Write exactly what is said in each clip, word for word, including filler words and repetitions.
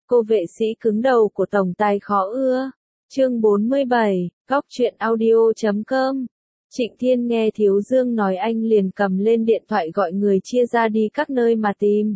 Cô vệ sĩ cứng đầu của tổng tài khó ưa. Chương bốn mươi bảy, góc truyện audio chấm com. Trịnh Thiên nghe Thiếu Dương nói anh liền cầm lên điện thoại gọi người chia ra đi các nơi mà tìm.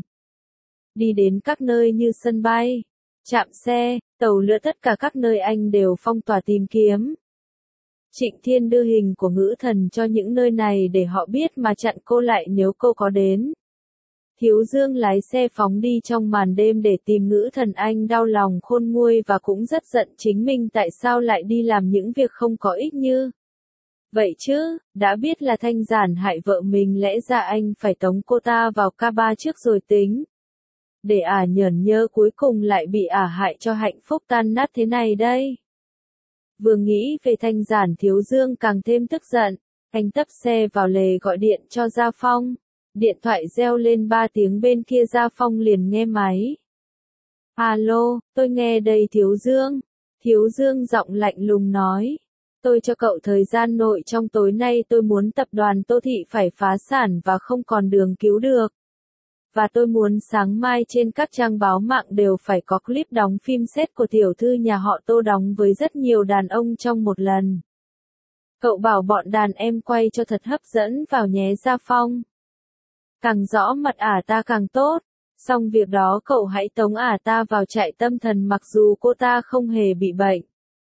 Đi đến các nơi như sân bay, trạm xe, tàu lửa, tất cả các nơi anh đều phong tỏa tìm kiếm. Trịnh Thiên đưa hình của Ngữ Thần cho những nơi này để họ biết mà chặn cô lại nếu cô có đến. Thiếu Dương lái xe phóng đi trong màn đêm để tìm Ngữ Thần, anh đau lòng khôn nguôi và cũng rất giận chính mình tại sao lại đi làm những việc không có ích như vậy chứ, đã biết là Thanh Giản hại vợ mình lẽ ra anh phải tống cô ta vào ca ba trước rồi tính. Để ả nhởn nhơ cuối cùng lại bị ả hại cho hạnh phúc tan nát thế này đây. Vừa nghĩ về Thanh Giản Thiếu Dương càng thêm tức giận, anh tấp xe vào lề gọi điện cho Gia Phong. Điện thoại reo lên ba tiếng, bên kia Gia Phong liền nghe máy. Alo, tôi nghe đây Thiếu Dương. Thiếu Dương giọng lạnh lùng nói. Tôi cho cậu thời gian nội trong tối nay, tôi muốn tập đoàn Tô Thị phải phá sản và không còn đường cứu được. Và tôi muốn sáng mai trên các trang báo mạng đều phải có clip đóng phim set của tiểu thư nhà họ Tô đóng với rất nhiều đàn ông trong một lần. Cậu bảo bọn đàn em quay cho thật hấp dẫn vào nhé Gia Phong. Càng rõ mặt ả ta càng tốt, xong việc đó cậu hãy tống ả ta vào trại tâm thần mặc dù cô ta không hề bị bệnh.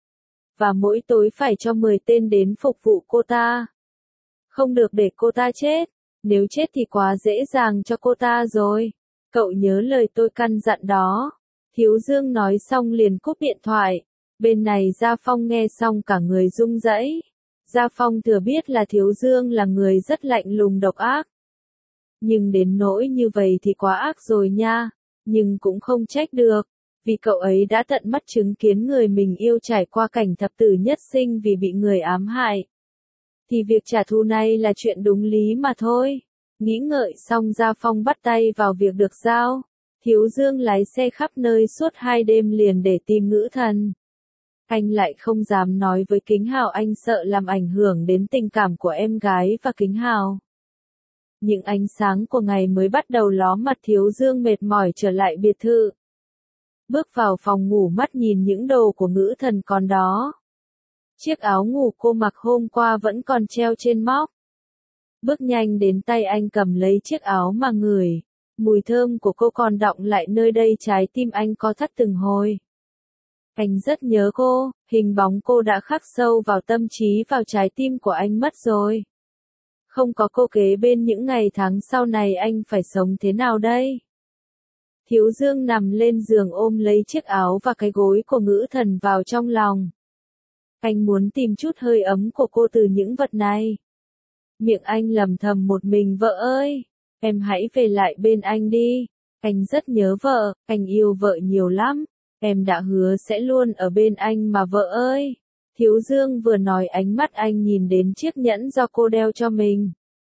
Và mỗi tối phải cho mười tên đến phục vụ cô ta. Không được để cô ta chết, nếu chết thì quá dễ dàng cho cô ta rồi. Cậu nhớ lời tôi căn dặn đó. Thiếu Dương nói xong liền cúp điện thoại. Bên này Gia Phong nghe xong cả người rung rẩy. Gia Phong thừa biết là Thiếu Dương là người rất lạnh lùng độc ác. Nhưng đến nỗi như vậy thì quá ác rồi nha, nhưng cũng không trách được, vì cậu ấy đã tận mắt chứng kiến người mình yêu trải qua cảnh thập tử nhất sinh vì bị người ám hại. Thì việc trả thù này là chuyện đúng lý mà thôi. Nghĩ ngợi xong Gia Phong bắt tay vào việc được giao. Thiếu Dương lái xe khắp nơi suốt hai đêm liền để tìm Ngữ Thần. Anh lại không dám nói với Kính Hào, anh sợ làm ảnh hưởng đến tình cảm của em gái và Kính Hào. Những ánh sáng của ngày mới bắt đầu ló mặt, Thiếu Dương mệt mỏi trở lại biệt thự. Bước vào phòng ngủ, mắt nhìn những đồ của Ngữ Thần còn đó. Chiếc áo ngủ cô mặc hôm qua vẫn còn treo trên móc. Bước nhanh đến tay anh cầm lấy chiếc áo mà ngửi. Mùi thơm của cô còn đọng lại nơi đây, trái tim anh co thắt từng hồi. Anh rất nhớ cô, hình bóng cô đã khắc sâu vào tâm trí, vào trái tim của anh mất rồi. Không có cô kế bên, những ngày tháng sau này anh phải sống thế nào đây? Thiếu Dương nằm lên giường ôm lấy chiếc áo và cái gối của Ngữ Thần vào trong lòng. Anh muốn tìm chút hơi ấm của cô từ những vật này. Miệng anh lầm thầm một mình, vợ ơi, em hãy về lại bên anh đi. Anh rất nhớ vợ, anh yêu vợ nhiều lắm. Em đã hứa sẽ luôn ở bên anh mà vợ ơi. Thiếu Dương vừa nói ánh mắt anh nhìn đến chiếc nhẫn do cô đeo cho mình.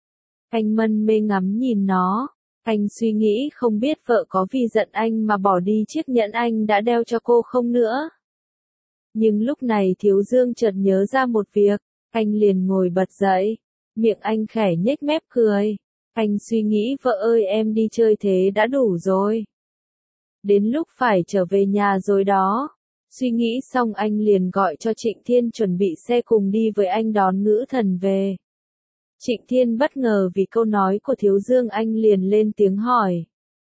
Anh mân mê ngắm nhìn nó. Anh suy nghĩ không biết vợ có vì giận anh mà bỏ đi chiếc nhẫn anh đã đeo cho cô không nữa. Nhưng lúc này Thiếu Dương chợt nhớ ra một việc. Anh liền ngồi bật dậy. Miệng anh khẽ nhếch mép cười. Anh suy nghĩ, vợ ơi, em đi chơi thế đã đủ rồi. Đến lúc phải trở về nhà rồi đó. Suy nghĩ xong anh liền gọi cho Trịnh Thiên chuẩn bị xe cùng đi với anh đón Ngữ Thần về. Trịnh Thiên bất ngờ vì câu nói của Thiếu Dương, anh liền lên tiếng hỏi.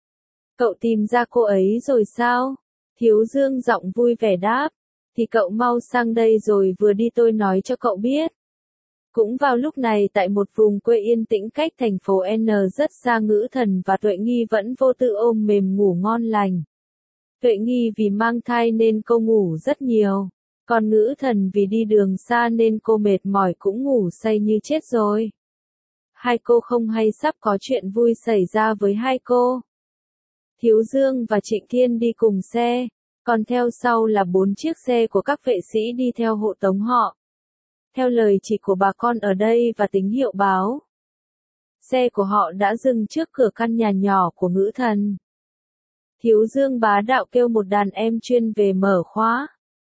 Cậu tìm ra cô ấy rồi sao? Thiếu Dương giọng vui vẻ đáp. Thì cậu mau sang đây rồi vừa đi tôi nói cho cậu biết. Cũng vào lúc này tại một vùng quê yên tĩnh cách thành phố N rất xa, Ngữ Thần và Tuệ Nghi vẫn vô tư ôm mềm ngủ ngon lành. Tuệ Nghi vì mang thai nên cô ngủ rất nhiều, còn Ngữ Thần vì đi đường xa nên cô mệt mỏi cũng ngủ say như chết rồi. Hai cô không hay sắp có chuyện vui xảy ra với hai cô. Thiếu Dương và Trịnh Thiên đi cùng xe, còn theo sau là bốn chiếc xe của các vệ sĩ đi theo hộ tống họ. Theo lời chỉ của bà con ở đây và tín hiệu báo, xe của họ đã dừng trước cửa căn nhà nhỏ của Ngữ Thần. Thiếu Dương bá đạo kêu một đàn em chuyên về mở khóa.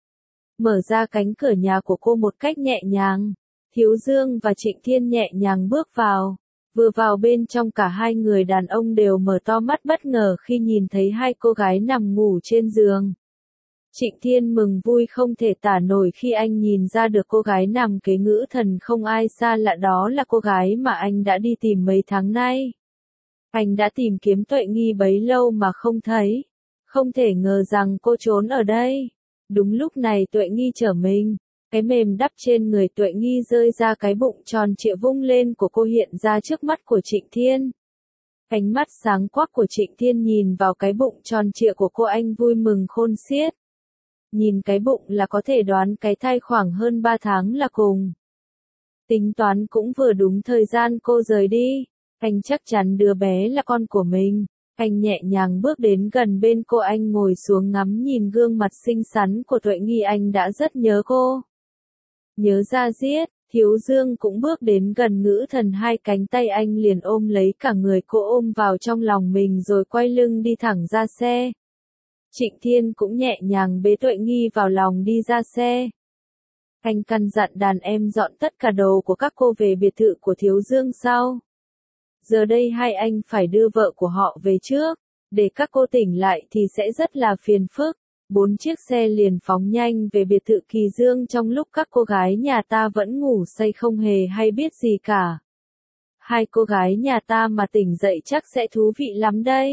Mở ra cánh cửa nhà của cô một cách nhẹ nhàng. Thiếu Dương và Trịnh Thiên nhẹ nhàng bước vào. Vừa vào bên trong cả hai người đàn ông đều mở to mắt bất ngờ khi nhìn thấy hai cô gái nằm ngủ trên giường. Trịnh Thiên mừng vui không thể tả nổi khi anh nhìn ra được cô gái nằm kế Ngữ Thần không ai xa lạ, đó là cô gái mà anh đã đi tìm mấy tháng nay. Anh đã tìm kiếm Tuệ Nghi bấy lâu mà không thấy. Không thể ngờ rằng cô trốn ở đây. Đúng lúc này Tuệ Nghi trở mình. Cái mềm đắp trên người Tuệ Nghi rơi ra, cái bụng tròn trịa vung lên của cô hiện ra trước mắt của Trịnh Thiên. Ánh mắt sáng quắc của Trịnh Thiên nhìn vào cái bụng tròn trịa của cô, anh vui mừng khôn xiết. Nhìn cái bụng là có thể đoán cái thai khoảng hơn ba tháng là cùng. Tính toán cũng vừa đúng thời gian cô rời đi. Anh chắc chắn đứa bé là con của mình. Anh nhẹ nhàng bước đến gần bên cô, anh ngồi xuống ngắm nhìn gương mặt xinh xắn của Tuệ Nghi, anh đã rất nhớ cô. Nhớ ra giết, Thiếu Dương cũng bước đến gần Ngữ Thần, hai cánh tay anh liền ôm lấy cả người cô, ôm vào trong lòng mình rồi quay lưng đi thẳng ra xe. Trịnh Thiên cũng nhẹ nhàng bế Tuệ Nghi vào lòng đi ra xe. Anh căn dặn đàn em dọn tất cả đồ của các cô về biệt thự của Thiếu Dương sau. Giờ đây hai anh phải đưa vợ của họ về trước, để các cô tỉnh lại thì sẽ rất là phiền phức. Bốn chiếc xe liền phóng nhanh về biệt thự Kỳ Dương trong lúc các cô gái nhà ta vẫn ngủ say không hề hay biết gì cả. Hai cô gái nhà ta mà tỉnh dậy chắc sẽ thú vị lắm đây.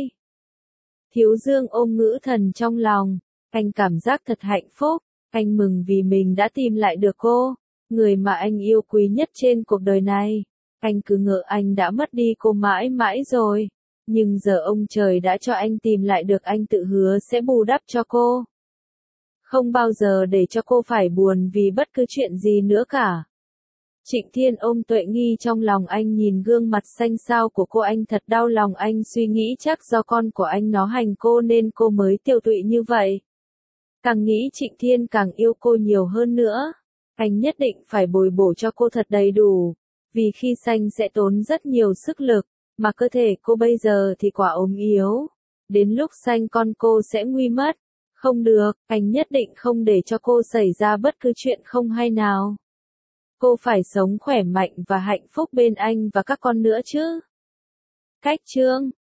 Thiếu Dương ôm Ngữ Thần trong lòng, anh cảm giác thật hạnh phúc, anh mừng vì mình đã tìm lại được cô, người mà anh yêu quý nhất trên cuộc đời này. Anh cứ ngỡ anh đã mất đi cô mãi mãi rồi, nhưng giờ ông trời đã cho anh tìm lại được, anh tự hứa sẽ bù đắp cho cô. Không bao giờ để cho cô phải buồn vì bất cứ chuyện gì nữa cả. Trịnh Thiên ôm Tuệ Nghi trong lòng, anh nhìn gương mặt xanh xao của cô, anh thật đau lòng, anh suy nghĩ chắc do con của anh nó hành cô nên cô mới tiêu tụy như vậy. Càng nghĩ Trịnh Thiên càng yêu cô nhiều hơn nữa. Anh nhất định phải bồi bổ cho cô thật đầy đủ, vì khi sanh sẽ tốn rất nhiều sức lực, mà cơ thể cô bây giờ thì quả ốm yếu. Đến lúc sanh con cô sẽ nguy mất. Không được, anh nhất định không để cho cô xảy ra bất cứ chuyện không hay nào. Cô phải sống khỏe mạnh và hạnh phúc bên anh và các con nữa chứ. Cách chương